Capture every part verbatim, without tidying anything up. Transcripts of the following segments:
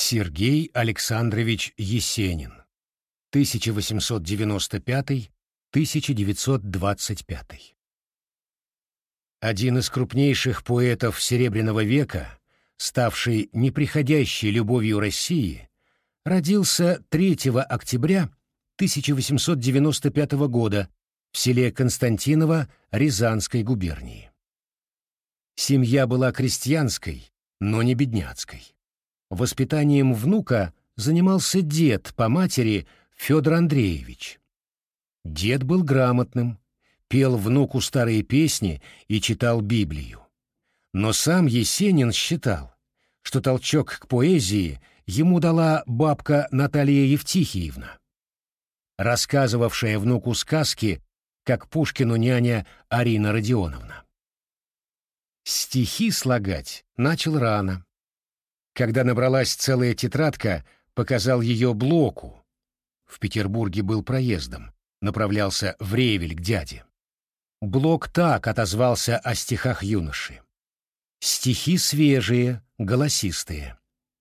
Сергей Александрович Есенин, тысяча восемьсот девяносто пятый — тысяча девятьсот двадцать пятый. Один из крупнейших поэтов Серебряного века, ставший неприходящей любовью России, родился третьего октября тысяча восемьсот девяносто пятого года в селе Константиново Рязанской губернии. Семья была крестьянской, но не бедняцкой. Воспитанием внука занимался дед по матери Федор Андреевич. Дед был грамотным, пел внуку старые песни и читал Библию. Но сам Есенин считал, что толчок к поэзии ему дала бабка Наталья Евтихиевна, рассказывавшая внуку сказки, как Пушкину няня Арина Родионовна. Стихи слагать начал рано. Когда набралась целая тетрадка, показал ее Блоку. В Петербурге был проездом, направлялся в Ревель к дяде. Блок так отозвался о стихах юноши. Стихи свежие, голосистые.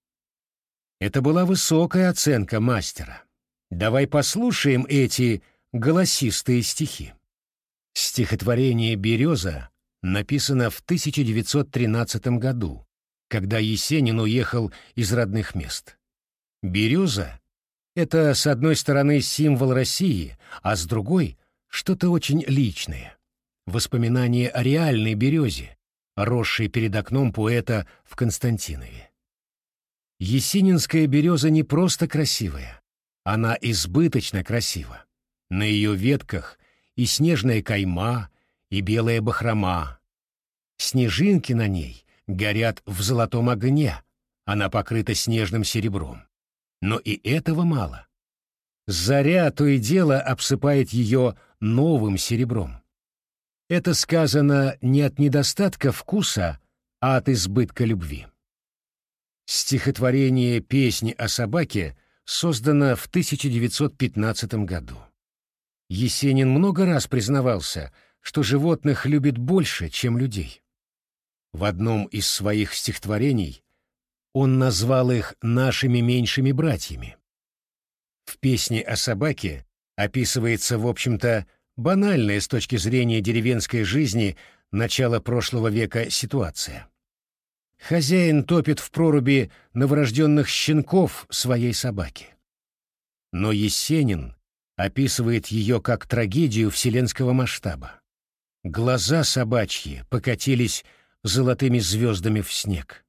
Это была высокая оценка мастера. Давай послушаем эти голосистые стихи. Стихотворение «Береза» написано в тысяча девятьсот тринадцатом году, когда Есенин уехал из родных мест. Береза — это, с одной стороны, символ России, а с другой — что-то очень личное. Воспоминание о реальной березе, росшей перед окном поэта в Константинове. Есенинская береза не просто красивая, она избыточно красива. На ее ветках и снежная кайма, и белая бахрома. Снежинки на ней горят в золотом огне, она покрыта снежным серебром. Но и этого мало. Заря то и дело обсыпает ее новым серебром. Это сказано не от недостатка вкуса, а от избытка любви. Стихотворение «Песнь о собаке» создано в тысяча девятьсот пятнадцатом году. Есенин много раз признавался, что животных любит больше, чем людей. В одном из своих стихотворений он назвал их «нашими меньшими братьями». В «Песне о собаке» описывается, в общем-то, банальная с точки зрения деревенской жизни начала прошлого века ситуация. Хозяин топит в проруби новорожденных щенков своей собаки. Но Есенин описывает ее как трагедию вселенского масштаба. Глаза собачьи покатились золотыми звездами в снег.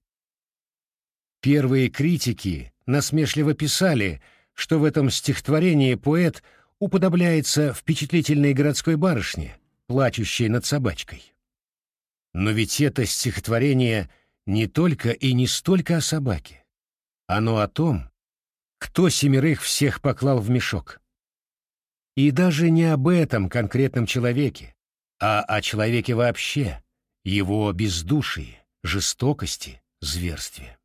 Первые критики насмешливо писали, что в этом стихотворении поэт уподобляется впечатлительной городской барышне, плачущей над собачкой. Но ведь это стихотворение не только и не столько о собаке. Оно о том, кто семерых всех поклал в мешок. И даже не об этом конкретном человеке, а о человеке вообще, его бездушии, жестокости, зверстве.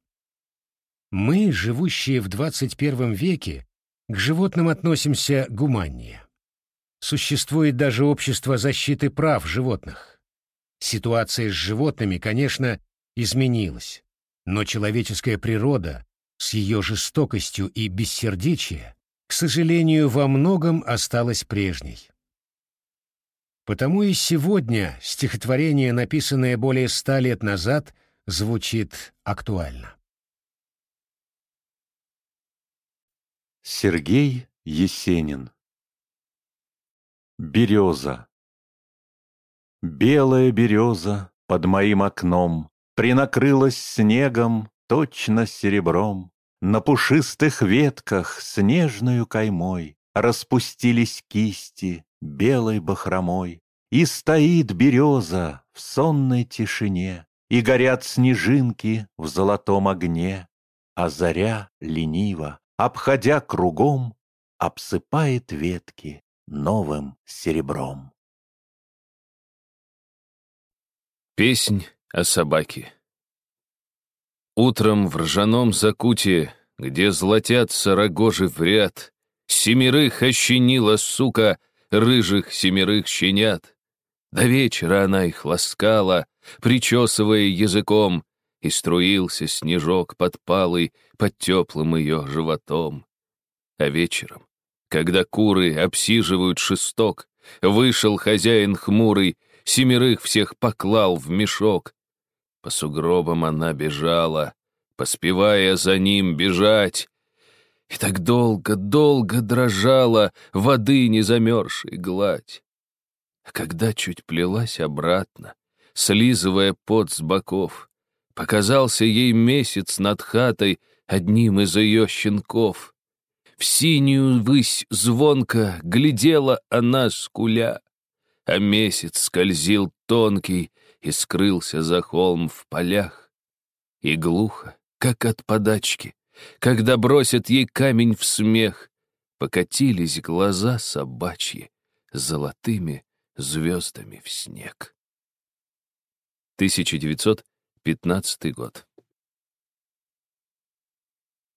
Мы, живущие в двадцать первом веке, к животным относимся гуманнее. Существует даже общество защиты прав животных. Ситуация с животными, конечно, изменилась, но человеческая природа с ее жестокостью и бессердечием, к сожалению, во многом осталась прежней. Потому и сегодня стихотворение, написанное более ста лет назад, звучит актуально. Сергей Есенин. Береза. Белая береза под моим окном принакрылась снегом, точно серебром. На пушистых ветках снежную каймой распустились кисти белой бахромой. И стоит береза в сонной тишине, и горят снежинки в золотом огне, а заря лениво, обходя кругом, обсыпает ветки новым серебром. Песнь о собаке. Утром в ржаном закуте, где золотятся рогожи в ряд, семерых ощенила сука рыжих семерых щенят. До вечера она их ласкала, причесывая языком, и струился снежок подпалый под теплым ее животом. А вечером, когда куры обсиживают шесток, вышел хозяин хмурый, семерых всех поклал в мешок. По сугробам она бежала, поспевая за ним бежать, и так долго-долго дрожала воды незамерзшей гладь. А когда чуть плелась обратно, слизывая пот с боков, показался ей месяц над хатой одним из ее щенков. В синюю высь звонко глядела она скуля, а месяц скользил тонкий и скрылся за холм в полях. И глухо, как от подачки, когда бросят ей камень в смех, покатились глаза собачьи с золотыми звездами в снег. тысяча девятьсот пятнадцатый год.